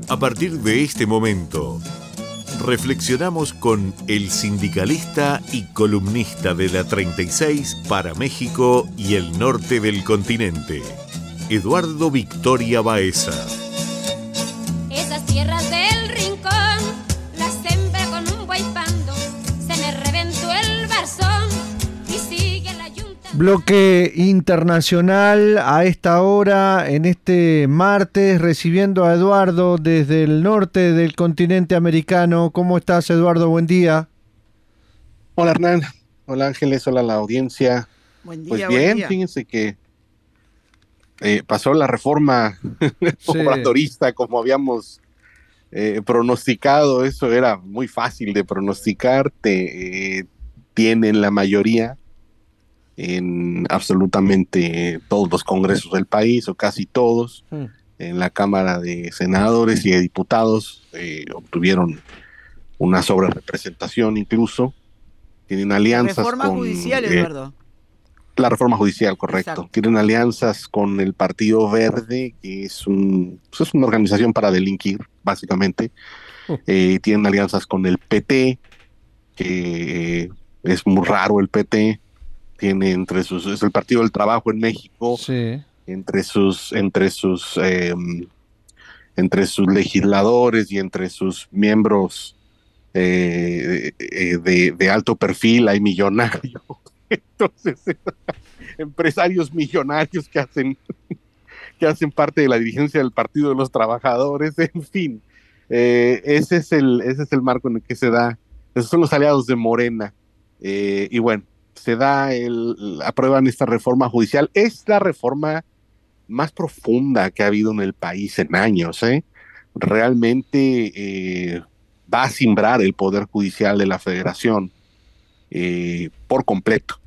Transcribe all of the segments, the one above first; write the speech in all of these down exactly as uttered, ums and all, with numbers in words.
A partir de este momento, reflexionamos con el sindicalista y columnista de la treinta y seis para México y el norte del continente, Eduardo Victoria Baeza. Esas tierras del rincón las sembra con un guaypando, se me reventó el barzón y sigue la yunta. Bloque internacional a esta hora, en este martes, recibiendo a Eduardo desde el norte del continente americano. ¿Cómo estás, Eduardo? Buen día. Hola, Hernán. Hola, Ángeles. Hola, la audiencia. Buen día, Pues buen bien, día. fíjense que eh, pasó la reforma Sí. obradorista como habíamos eh, pronosticado. Eso era muy fácil de pronosticar. Te, eh, tienen la mayoría en absolutamente todos los congresos del país, o casi todos. Hmm. En la Cámara de Senadores y de Diputados eh, obtuvieron una sobrerepresentación incluso. Tienen alianzas Reforma con judicial, eh, Eduardo. la reforma judicial, correcto. Exacto. Tienen alianzas con el Partido Verde, que es un pues es una organización para delinquir, básicamente. Uh. Eh, tienen alianzas con el P T, que eh, es muy raro el P T. Tiene entre sus, es el Partido del Trabajo en México, Sí. entre sus, entre sus, eh, entre sus legisladores y entre sus miembros eh, eh, de, de alto perfil hay millonarios. Entonces, empresarios millonarios que hacen, que hacen parte de la dirigencia del Partido de los Trabajadores, en fin, eh, ese es el, ese es el marco en el que se da, esos son los aliados de Morena, eh, y bueno, se da el, aprueban esta reforma judicial. Es la reforma más profunda que ha habido en el país en años, ¿eh? Realmente eh, va a cimbrar el poder judicial de la Federación eh, por completo,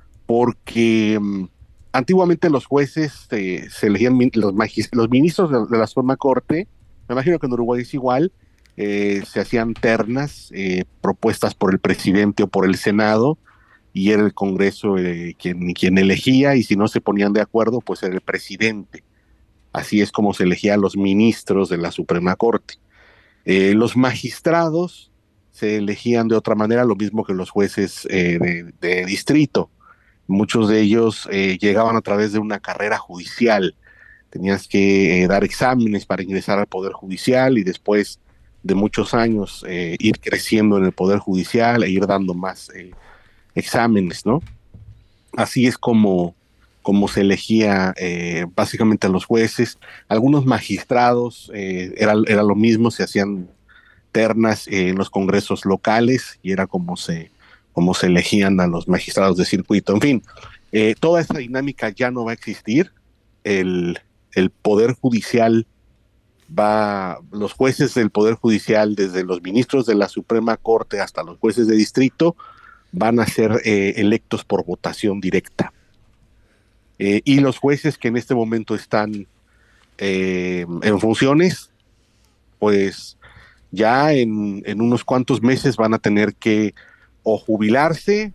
porque um, antiguamente los jueces eh, se elegían min- los, magis- los ministros de, de la Suprema Corte. Me imagino que en Uruguay es igual. Eh, se hacían ternas eh, propuestas por el presidente o por el Senado, y era el Congreso eh, quien, quien elegía, y si no se ponían de acuerdo, pues era el presidente. Así es como se elegían los ministros de la Suprema Corte. Eh, los magistrados se elegían de otra manera, lo mismo que los jueces eh, de, de distrito. Muchos de ellos eh, llegaban a través de una carrera judicial. Tenías que eh, dar exámenes para ingresar al Poder Judicial, y después de muchos años eh, ir creciendo en el Poder Judicial e ir dando más eh, exámenes, ¿no? Así es como, como se elegía eh, básicamente a los jueces. Algunos magistrados eh, era, era lo mismo, se hacían ternas eh, en los congresos locales, y era como se, como se elegían a los magistrados de circuito. En fin, eh, toda esa dinámica ya no va a existir. El, el Poder Judicial va, los jueces del Poder Judicial, desde los ministros de la Suprema Corte hasta los jueces de distrito, van a ser eh, electos por votación directa. Eh, y los jueces que en este momento están eh, en funciones, pues ya en, en unos cuantos meses van a tener que o jubilarse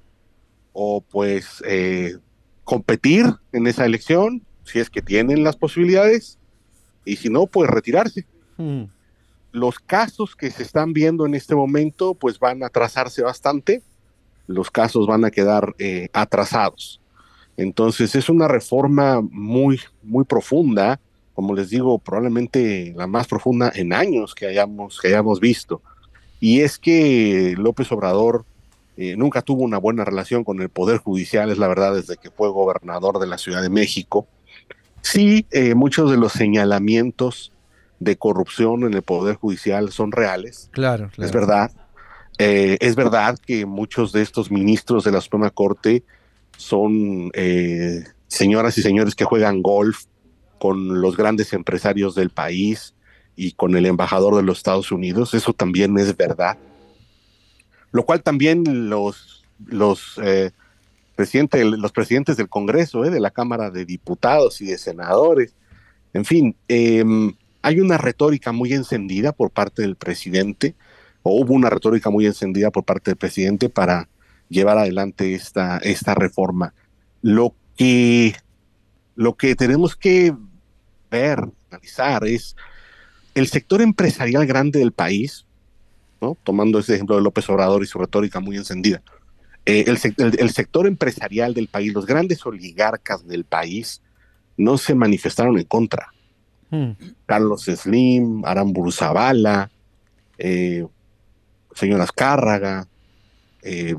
o pues eh, competir en esa elección, si es que tienen las posibilidades, y si no, pues retirarse. Hmm. Los casos que se están viendo en este momento pues van a atrasarse bastante. Los casos van a quedar eh, atrasados. Entonces es una reforma muy, muy profunda, como les digo, probablemente la más profunda en años que hayamos, que hayamos visto. Y es que López Obrador eh, nunca tuvo una buena relación con el Poder Judicial, es la verdad, desde que fue gobernador de la Ciudad de México. Sí, eh, muchos de los señalamientos de corrupción en el Poder Judicial son reales, Claro, claro. es verdad. Eh, es verdad que muchos de estos ministros de la Suprema Corte son eh, señoras y señores que juegan golf con los grandes empresarios del país y con el embajador de los Estados Unidos. Eso también es verdad. Lo cual también los, los, eh, presidente, los presidentes del Congreso, eh, de la Cámara de Diputados y de Senadores, en fin, eh, hay una retórica muy encendida por parte del presidente, o hubo una retórica muy encendida por parte del presidente para llevar adelante esta, esta reforma. Lo que, lo que tenemos que ver, analizar, es el sector empresarial grande del país, ¿no? Tomando ese ejemplo de López Obrador y su retórica muy encendida, eh, el, el, el sector empresarial del país, los grandes oligarcas del país, no se manifestaron en contra. Hmm. Carlos Slim, Aramburu Zavala, eh, señor Azcárraga, eh,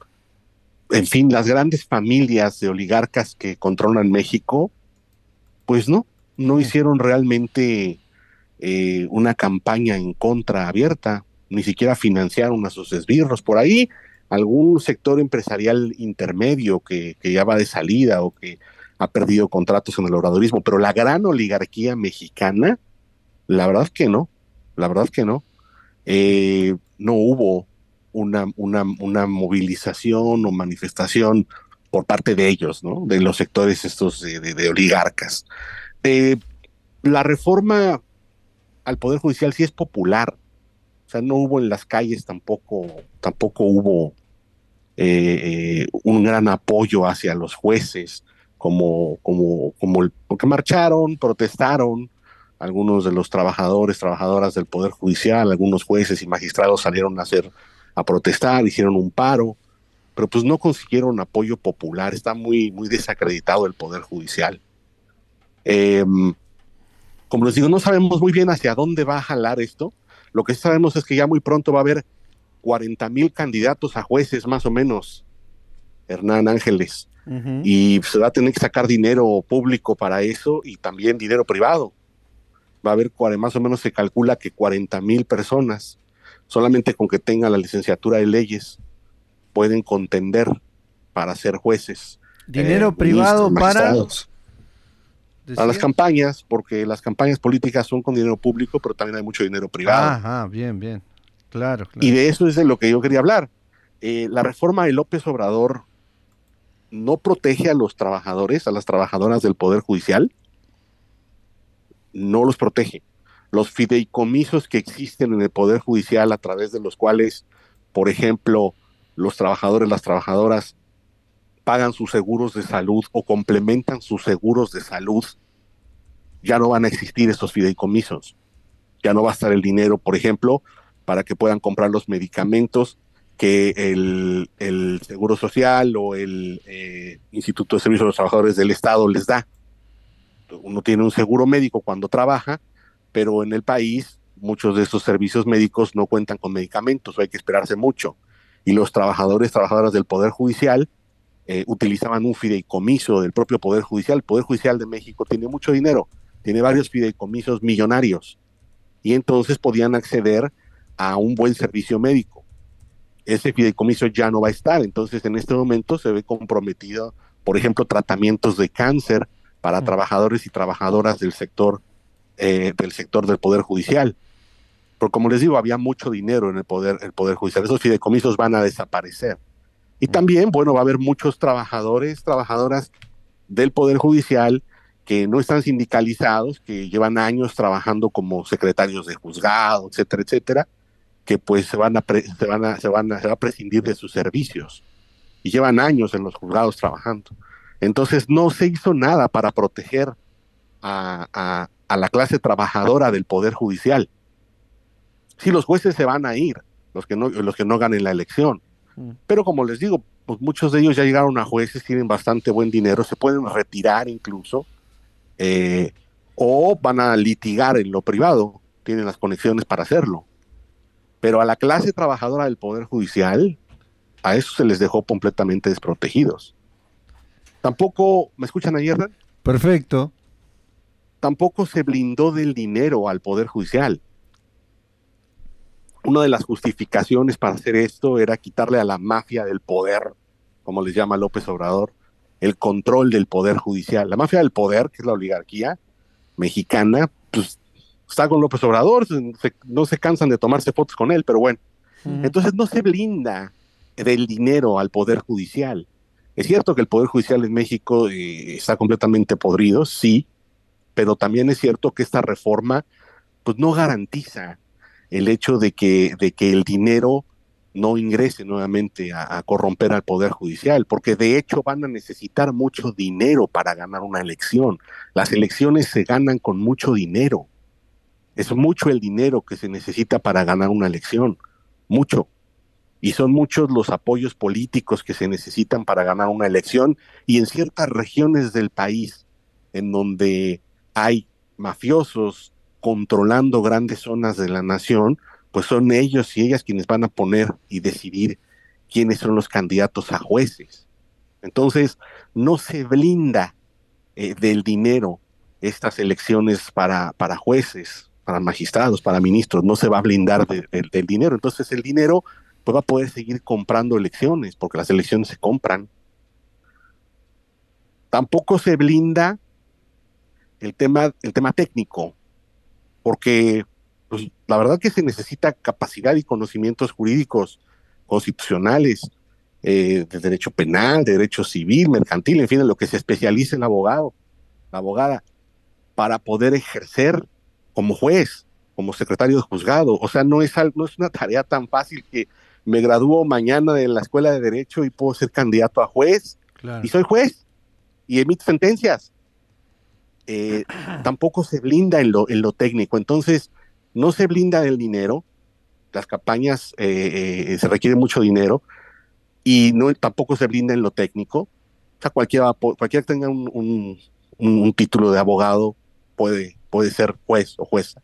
en fin, las grandes familias de oligarcas que controlan México, pues no, no hicieron realmente eh, una campaña en contra abierta, ni siquiera financiaron a sus esbirros. Por ahí, algún sector empresarial intermedio que, que ya va de salida o que ha perdido contratos en el obradorismo, pero la gran oligarquía mexicana, la verdad es que no, la verdad es que no. Eh, no hubo una, una, una movilización o manifestación por parte de ellos, ¿no? De los sectores estos de, de, de oligarcas. Eh, la reforma al Poder Judicial sí es popular, o sea, no hubo en las calles tampoco, tampoco hubo eh, un gran apoyo hacia los jueces, como, como, como el, porque marcharon, protestaron, algunos de los trabajadores, trabajadoras del Poder Judicial, algunos jueces y magistrados salieron a hacer, a protestar, hicieron un paro, pero pues no consiguieron apoyo popular, está muy, muy desacreditado el Poder Judicial. Eh, como les digo, no sabemos muy bien hacia dónde va a jalar esto. Lo que sabemos es que ya muy pronto va a haber cuarenta mil candidatos a jueces, más o menos, Hernán Ángeles, uh-huh. y se va a tener que sacar dinero público para eso y también dinero privado. Va a haber, más o menos se calcula que cuarenta mil personas, solamente con que tengan la licenciatura de leyes, pueden contender para ser jueces. ¿Dinero eh, privado para...? A las campañas, porque las campañas políticas son con dinero público, pero también hay mucho dinero privado. Ajá, bien, bien. Claro, claro. Y de eso es de lo que yo quería hablar. Eh, la reforma de López Obrador no protege a los trabajadores, a las trabajadoras del Poder Judicial. No los protege. Los fideicomisos que existen en el Poder Judicial, a través de los cuales, por ejemplo, los trabajadores, las trabajadoras pagan sus seguros de salud o complementan sus seguros de salud, ya no van a existir estos fideicomisos. Ya no va a estar el dinero, por ejemplo, para que puedan comprar los medicamentos que el, el Seguro Social o el eh, Instituto de Servicios de los Trabajadores del Estado les da. Uno tiene un seguro médico cuando trabaja, pero en el país muchos de estos servicios médicos no cuentan con medicamentos, o hay que esperarse mucho. Y los trabajadores, trabajadoras del Poder Judicial eh, utilizaban un fideicomiso del propio Poder Judicial. El Poder Judicial de México tiene mucho dinero, tiene varios fideicomisos millonarios, y entonces podían acceder a un buen servicio médico. Ese fideicomiso ya no va a estar, entonces en este momento se ve comprometido, por ejemplo, tratamientos de cáncer para trabajadores y trabajadoras del sector, eh, del sector del Poder Judicial. Pero como les digo, había mucho dinero en el poder, el poder Judicial. Esos fideicomisos van a desaparecer. Y también, bueno, va a haber muchos trabajadores, trabajadoras del Poder Judicial que no están sindicalizados, que llevan años trabajando como secretarios de juzgado, etcétera, etcétera, que pues se van a, pre, se van a, se van a, se va a prescindir de sus servicios. Y llevan años en los juzgados trabajando. Entonces no se hizo nada para proteger a, a, a la clase trabajadora del Poder Judicial. Sí, los jueces se van a ir, los que no, los que no ganen la elección. Mm. Pero como les digo, pues muchos de ellos ya llegaron a jueces, tienen bastante buen dinero, se pueden retirar incluso, eh, o van a litigar en lo privado, tienen las conexiones para hacerlo. Pero a la clase trabajadora del Poder Judicial, a eso se les dejó completamente desprotegidos. Tampoco, ¿me escuchan ahí, Hernán? Perfecto. Tampoco se blindó del dinero al Poder Judicial. Una de las justificaciones para hacer esto era quitarle a la mafia del poder, como les llama López Obrador, el control del Poder Judicial. La mafia del poder, que es la oligarquía mexicana, pues está con López Obrador, se, no se cansan de tomarse fotos con él, pero bueno. Uh-huh. Entonces no se blinda del dinero al Poder Judicial. Es cierto que el Poder Judicial en México eh, está completamente podrido, sí, pero también es cierto que esta reforma pues no garantiza el hecho de que, de que el dinero no ingrese nuevamente a, a corromper al Poder Judicial, porque de hecho van a necesitar mucho dinero para ganar una elección. Las elecciones se ganan con mucho dinero. Es mucho el dinero que se necesita para ganar una elección, mucho. Y son muchos los apoyos políticos que se necesitan para ganar una elección, y en ciertas regiones del país en donde hay mafiosos controlando grandes zonas de la nación, pues son ellos y ellas quienes van a poner y decidir quiénes son los candidatos a jueces. Entonces, no se blinda eh, del dinero estas elecciones para, para jueces, para magistrados, para ministros, no se va a blindar de, de, del dinero. Entonces el dinero pues va a poder seguir comprando elecciones, porque las elecciones se compran. Tampoco se blinda el tema, el tema técnico, porque pues, la verdad que se necesita capacidad y conocimientos jurídicos constitucionales, eh, de derecho penal, de derecho civil, mercantil, en fin, en lo que se especialice el abogado, la abogada, para poder ejercer como juez, como secretario de juzgado. O sea, no es, no es una tarea tan fácil que me gradúo mañana de la escuela de Derecho y puedo ser candidato a juez, claro. Y soy juez, y emito sentencias. Eh, tampoco se blinda en lo, en lo técnico, entonces no se blinda del dinero, las campañas eh, eh, se requiere mucho dinero, y no tampoco se blinda en lo técnico. O sea, cualquiera, cualquiera que tenga un, un, un, un título de abogado puede, puede ser juez o jueza.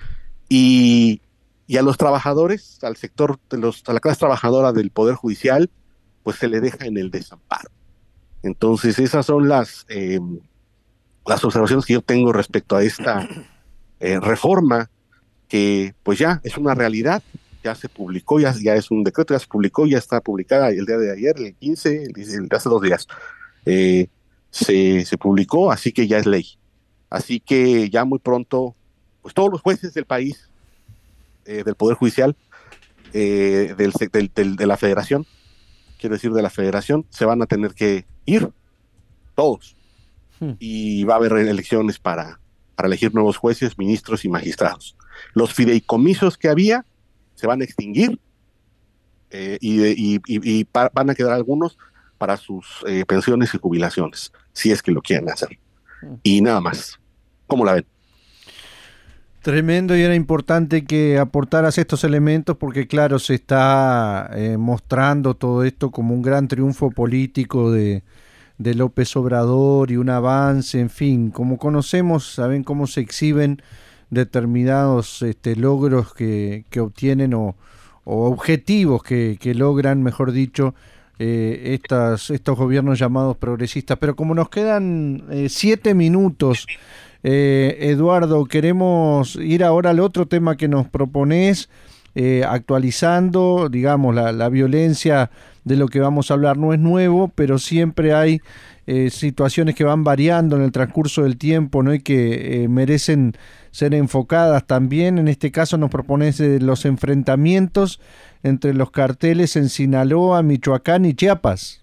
Y, y a los trabajadores, al sector, de los, a la clase trabajadora del Poder Judicial, pues se le deja en el desamparo. Entonces esas son las, eh, las observaciones que yo tengo respecto a esta eh, reforma, que pues ya es una realidad. Ya se publicó, ya, ya es un decreto, ya se publicó, ya está publicada el día de ayer, el quince, el, el de hace dos días, eh, se, se publicó, así que ya es ley. Así que ya muy pronto, pues todos los jueces del país, eh, del Poder Judicial, eh, del, del, del, de la Federación, quiero decir de la Federación, se van a tener que ir, todos, hmm. y va a haber elecciones para, para elegir nuevos jueces, ministros y magistrados. Los fideicomisos que había se van a extinguir, eh, y, y, y, y pa, van a quedar algunos para sus eh, pensiones y jubilaciones, si es que lo quieren hacer. Y nada más. ¿Cómo la ven? Tremendo, y era importante que aportaras estos elementos porque, claro, se está eh, mostrando todo esto como un gran triunfo político de, de López Obrador y un avance, en fin, como conocemos, saben cómo se exhiben determinados este, logros que, que obtienen o, o objetivos que, que logran, mejor dicho, eh, estas, estos gobiernos llamados progresistas. Pero como nos quedan eh, siete minutos, eh, Eduardo, queremos ir ahora al otro tema que nos propones, eh, actualizando, digamos, la, la violencia de lo que vamos a hablar no es nuevo, pero siempre hay eh, situaciones que van variando en el transcurso del tiempo, ¿no? Y que eh, merecen ser enfocadas también. En este caso nos propones eh, los enfrentamientos entre los carteles en Sinaloa, Michoacán y Chiapas.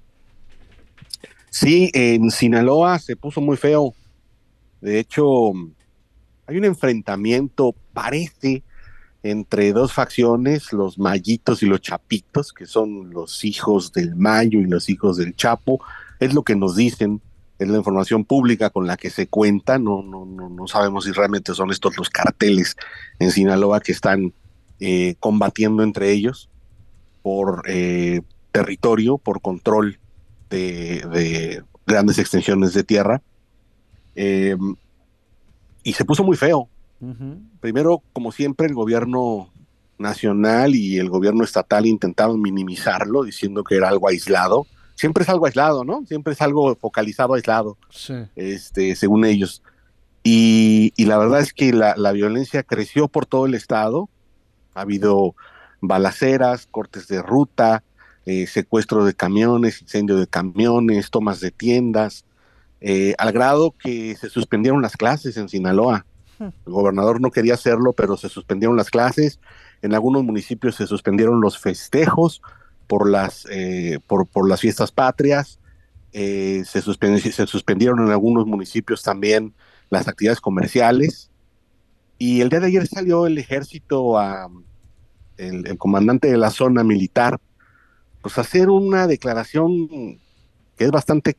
Sí, en Sinaloa se puso muy feo. De hecho, hay un enfrentamiento, parece, entre dos facciones, los Mayitos y los Chapitos, que son los hijos del Mayo y los hijos del Chapo. Es lo que nos dicen, es la información pública con la que se cuenta. No, no, no, no sabemos si realmente son estos los carteles en Sinaloa que están eh, combatiendo entre ellos por eh, territorio, por control de, de grandes extensiones de tierra. Eh, y se puso muy feo. Uh-huh. Primero, como siempre, el gobierno nacional y el gobierno estatal intentaron minimizarlo, diciendo que era algo aislado. Siempre es algo aislado, ¿no? Siempre es algo focalizado, aislado, sí. este, según ellos. Y, y la verdad es que la, la violencia creció por todo el estado. Ha habido balaceras, cortes de ruta, eh, secuestro de camiones, incendio de camiones, tomas de tiendas, eh, al grado que se suspendieron las clases en Sinaloa. El gobernador no quería hacerlo, pero se suspendieron las clases. En algunos municipios se suspendieron los festejos por las eh, por, por las fiestas patrias. Eh, se, suspend, se suspendieron en algunos municipios también las actividades comerciales. Y el día de ayer salió el ejército, a, el, el comandante de la zona militar, pues a hacer una declaración que es bastante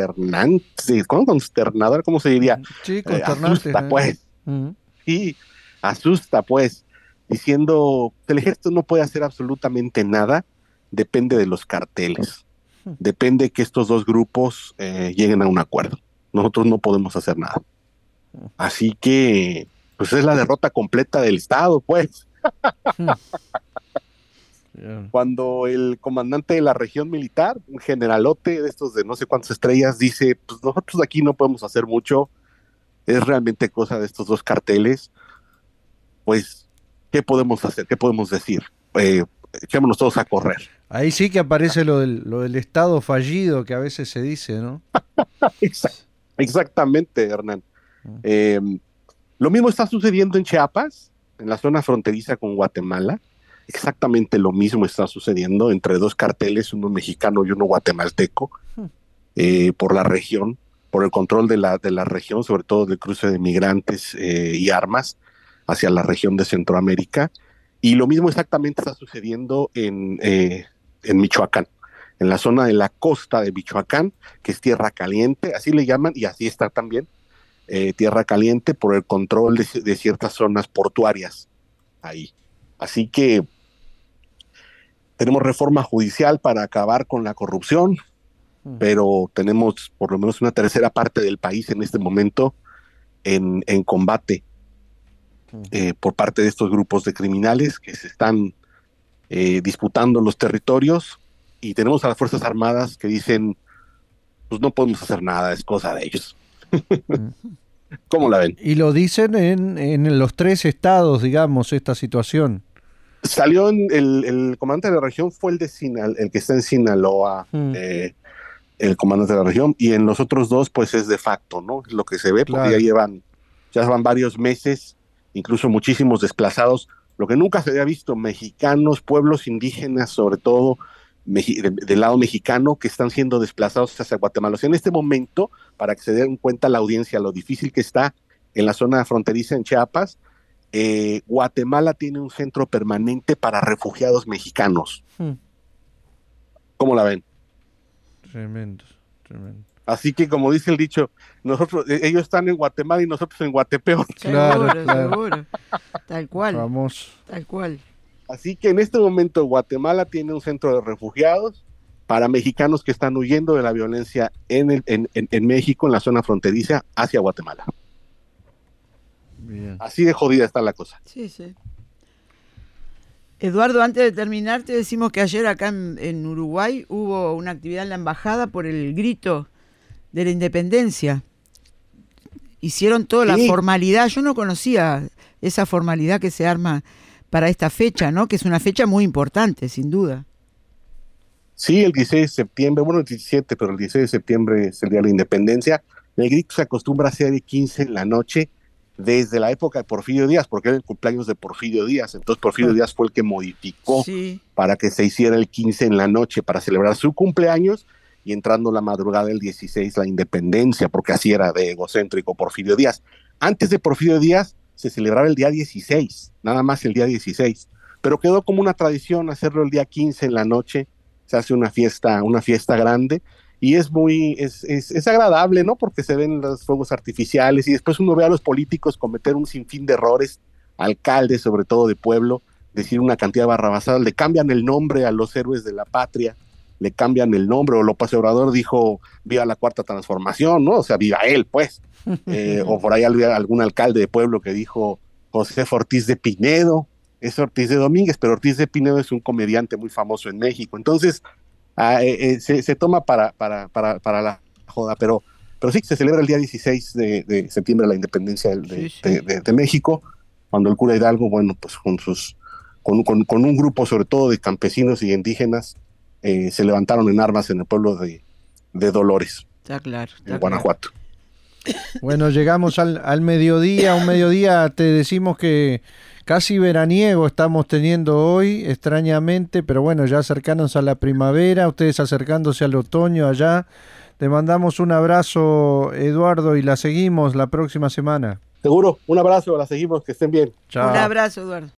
consternante, ¿cómo? Consternadora, ¿cómo se diría? Sí, consternante. Eh, asusta, pues. Uh-huh. Y asusta, pues, diciendo que el ejército no puede hacer absolutamente nada, depende de los carteles, depende que estos dos grupos eh, lleguen a un acuerdo. Nosotros no podemos hacer nada. Así que, pues es la derrota completa del Estado, pues. Cuando el comandante de la región militar, un generalote de estos de no sé cuántas estrellas, dice, pues nosotros aquí no podemos hacer mucho, es realmente cosa de estos dos carteles, pues, ¿qué podemos hacer? ¿Qué podemos decir? Eh, echémonos todos a correr. Ahí sí que aparece lo del, lo del Estado fallido que a veces se dice, ¿no? Exact, exactamente, Hernán. Eh, lo mismo está sucediendo en Chiapas, en la zona fronteriza con Guatemala. Exactamente lo mismo está sucediendo entre dos carteles, uno mexicano y uno guatemalteco, eh, por la región, por el control de la, de la región, sobre todo del cruce de migrantes eh, y armas hacia la región de Centroamérica. Y lo mismo exactamente está sucediendo en, eh, en Michoacán, en la zona de la costa de Michoacán, que es tierra caliente, así le llaman, y así está también, eh, tierra caliente por el control de, de ciertas zonas portuarias ahí. Así que tenemos reforma judicial para acabar con la corrupción, mm. pero tenemos por lo menos una tercera parte del país en este momento en, en combate mm. eh, por parte de estos grupos de criminales que se están eh, disputando los territorios, y tenemos a las Fuerzas Armadas que dicen, pues no podemos hacer nada, es cosa de ellos. Mm. ¿Cómo la ven? Y lo dicen en, en los tres estados, digamos, esta situación. Salió en el, el comandante de la región fue el de Sinal, el que está en Sinaloa, mm. eh, el comandante de la región, y en los otros dos pues es de facto, ¿no? Es lo que se ve, claro. Porque ya llevan, ya van varios meses, incluso muchísimos desplazados, lo que nunca se había visto, mexicanos, pueblos indígenas, sobre todo meji- de, del lado mexicano, que están siendo desplazados hacia Guatemala. O sea, en este momento, para que se den cuenta la audiencia, lo difícil que está en la zona fronteriza en Chiapas, Eh, Guatemala tiene un centro permanente para refugiados mexicanos. Hmm. ¿Cómo la ven? Tremendo, tremendo. Así que, como dice el dicho, nosotros, ellos están en Guatemala y nosotros en Guatepeor. Claro, seguro, claro. seguro. Tal cual. Vamos. Tal cual. Así que en este momento Guatemala tiene un centro de refugiados para mexicanos que están huyendo de la violencia en, el, en, en, en México, en la zona fronteriza, hacia Guatemala. Bien. Así de jodida está la cosa. Sí, sí. Eduardo, antes de terminar, te decimos que ayer acá en, en Uruguay hubo una actividad en la embajada por el grito de la independencia. Hicieron toda sí. la formalidad. Yo no conocía esa formalidad que se arma para esta fecha, ¿no? Que es una fecha muy importante, sin duda. Sí, el dieciséis de septiembre, bueno, el diecisiete, pero el dieciséis de septiembre es el día de la independencia. El grito se acostumbra a hacer de quince en la noche, desde la época de Porfirio Díaz, porque era el cumpleaños de Porfirio Díaz. Entonces Porfirio Díaz fue el que modificó sí. para que se hiciera el quince en la noche para celebrar su cumpleaños, y entrando la madrugada del dieciséis la independencia, porque así era de egocéntrico Porfirio Díaz. Antes de Porfirio Díaz se celebraba el día dieciséis, nada más el día dieciséis, pero quedó como una tradición hacerlo el día quince en la noche. Se hace una fiesta, una fiesta grande, y es muy, es, es, es agradable, ¿no? Porque se ven los fuegos artificiales, y después uno ve a los políticos cometer un sinfín de errores, alcaldes, sobre todo de pueblo, decir una cantidad de barrabasadas, le cambian el nombre a los héroes de la patria, le cambian el nombre, o López Obrador dijo, viva la cuarta transformación, ¿no? O sea, viva él, pues. Eh, o por ahí había algún alcalde de pueblo que dijo, José Ortiz de Pinedo, es Ortiz de Domínguez, pero Ortiz de Pinedo es un comediante muy famoso en México. Entonces, Ah, eh, eh, se, se toma para, para, para, para la joda, pero, pero sí, se celebra el día dieciséis de, de septiembre la independencia de, sí, sí. De, de, de México, cuando el cura Hidalgo, bueno, pues con sus con, con, con un grupo sobre todo de campesinos y indígenas, eh, se levantaron en armas en el pueblo de, de Dolores, está claro, está en Guanajuato. Claro. Bueno, llegamos al, al mediodía, un mediodía te decimos que casi veraniego estamos teniendo hoy, extrañamente, pero bueno, ya acercándose a la primavera, ustedes acercándose al otoño allá. Te mandamos un abrazo, Eduardo, y la seguimos la próxima semana. Seguro, un abrazo, la seguimos, que estén bien. Chao. Un abrazo, Eduardo.